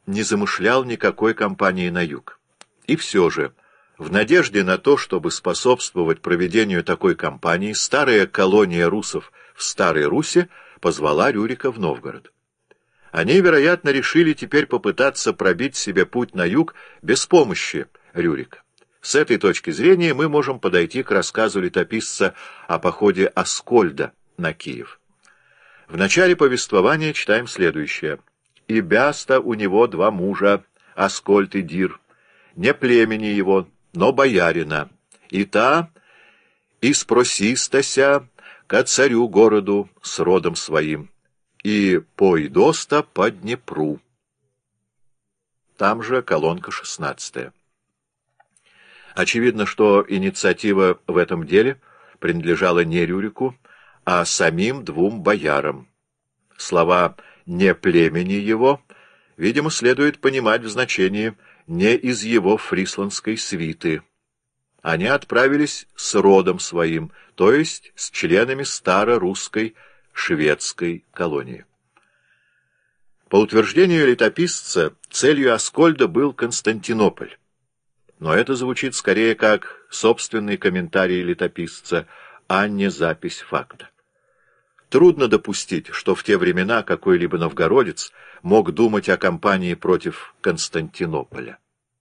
не замышлял никакой кампании на юг. И все же, в надежде на то, чтобы способствовать проведению такой кампании, старая колония русов в Старой Руси позвала Рюрика в Новгород. Они, вероятно, решили теперь попытаться пробить себе путь на юг без помощи Рюрика. С этой точки зрения мы можем подойти к рассказу летописца о походе Аскольда на Киев. В начале повествования читаем следующее. «И бяста у него два мужа, Аскольд и Дир, не племени его, но боярина, и та испросистася ко царю городу с родом своим, и пойдоста по Днепру». Там же колонка 16. Очевидно, что инициатива в этом деле принадлежала не Рюрику, а самим двум боярам. Слова «не племени его», видимо, следует понимать в значении «не из его фрисландской свиты». Они отправились с родом своим, то есть с членами старорусской шведской колонии. По утверждению летописца, целью Аскольда был Константинополь. Но это звучит скорее как собственный комментарий летописца, а не запись факта. Трудно допустить, что в те времена какой-либо новгородец мог думать о кампании против Константинополя.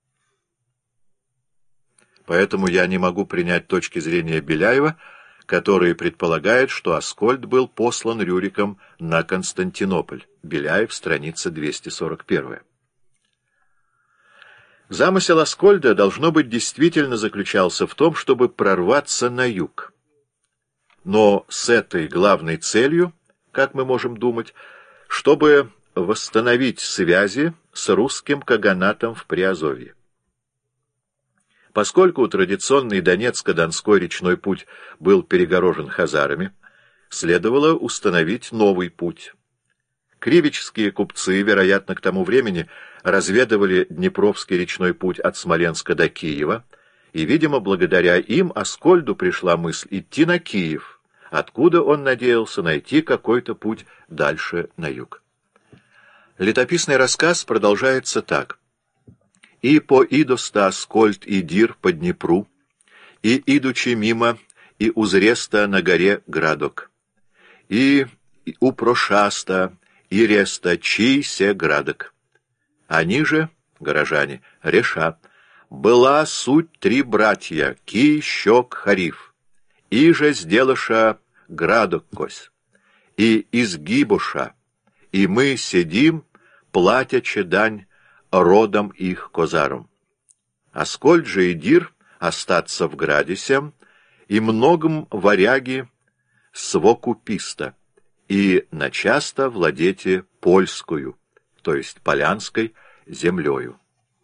Поэтому я не могу принять точки зрения Беляева, который предполагает, что Аскольд был послан Рюриком на Константинополь. Беляев, страница 241. Замысел Аскольда, должно быть, действительно заключался в том, чтобы прорваться на юг. Но с этой главной целью, как мы можем думать, чтобы восстановить связи с русским каганатом в Приазовье. Поскольку традиционный Донецко-Донской речной путь был перегорожен хазарами, следовало установить новый путь. Кривические купцы, вероятно, к тому времени разведывали Днепровский речной путь от Смоленска до Киева, и, видимо, благодаря им Аскольду пришла мысль идти на Киев, откуда он надеялся найти какой-то путь дальше на юг. Летописный рассказ продолжается так. «И поидоста Аскольд и Дир по Днепру, и идучи мимо, и узреста на горе Градок, и упрошаста, и реста чий се Градок. Они же, горожане, реша, была суть три братья, Кий, Щек, Хариф, и же сделаша Градок кось, и изгибуша, и мы сидим, платячи дань родом их козаром. Аскольд же и Дир остаться в Градисе, и многом варяги свокуписта, и начасто владете польскую, то есть полянской, землею».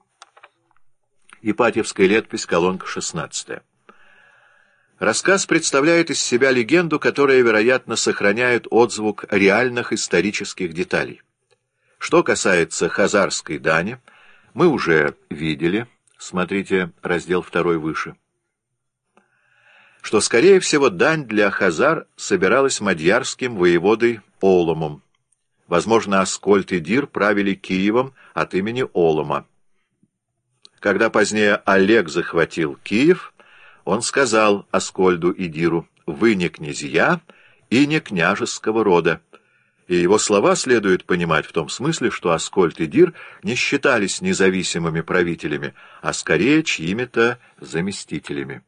Ипатьевская летопись, колонка 16. Рассказ представляет из себя легенду, которая, вероятно, сохраняет отзвук реальных исторических деталей. Что касается хазарской дани, мы уже видели, смотрите раздел 2 выше, что, скорее всего, дань для хазар собиралась мадьярским воеводой Оломом. Возможно, Аскольд и Дир правили Киевом от имени Олома. Когда позднее Олег захватил Киев, он сказал Аскольду и Диру: «Вы не князья и не княжеского рода». И его слова следует понимать в том смысле, что Аскольд и Дир не считались независимыми правителями, а скорее чьими-то заместителями.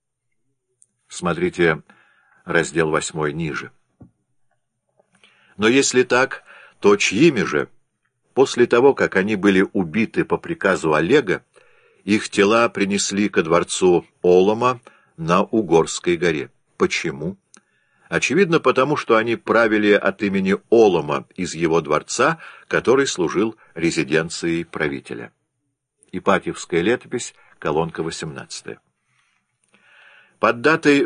Смотрите раздел 8 ниже. Но если так, то чьими же? После того, как они были убиты по приказу Олега, их тела принесли ко дворцу Олома на Угорской горе. Почему? Очевидно, потому что они правили от имени Олома из его дворца, который служил резиденцией правителя. Ипатьевская летопись, колонка 18. Под датой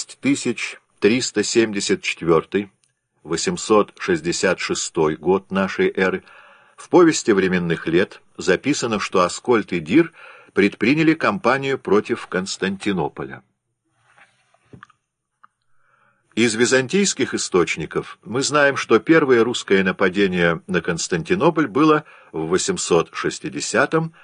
6374-866 год нашей эры в повести временных лет записано, что Аскольд и Дир предприняли кампанию против Константинополя. Из византийских источников мы знаем, что первое русское нападение на Константинополь было в 860